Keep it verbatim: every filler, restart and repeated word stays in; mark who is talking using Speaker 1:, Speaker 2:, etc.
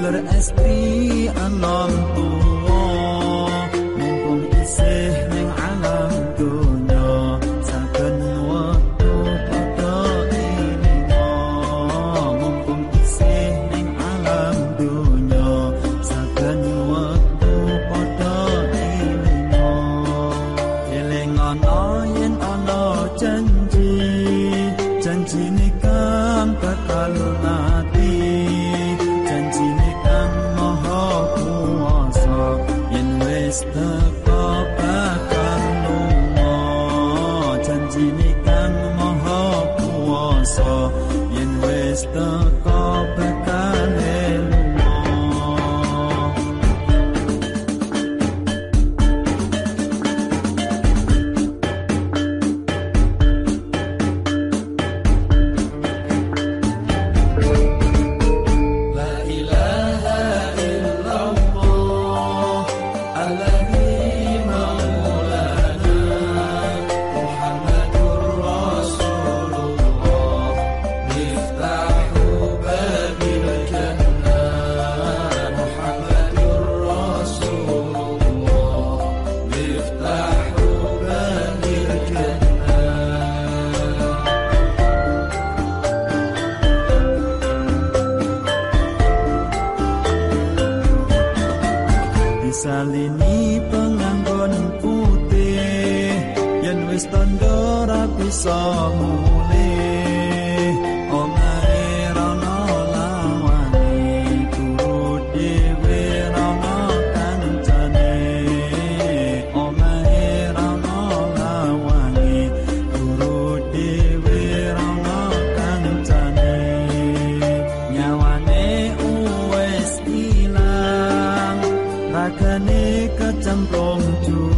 Speaker 1: dulur estri anom tuwa mumpung isih ning alam dunya saben wektu padha ilinga mumpung isih ning alam dunya saben wektu padha ilinga eling ana yen ana janji janjine kang bakal mati janjine kang maha kuwasa yen wis teko bakal lunga janjine kang maha kuwasa yen wis teko bakal lunga salini penganggon putih yen wis tandha ra bisa mulih omahe rono lawane turut dhewe rono kancane omahe rono lawane turut dhewe rono kancane nyawane wis ilang ragane kecemplung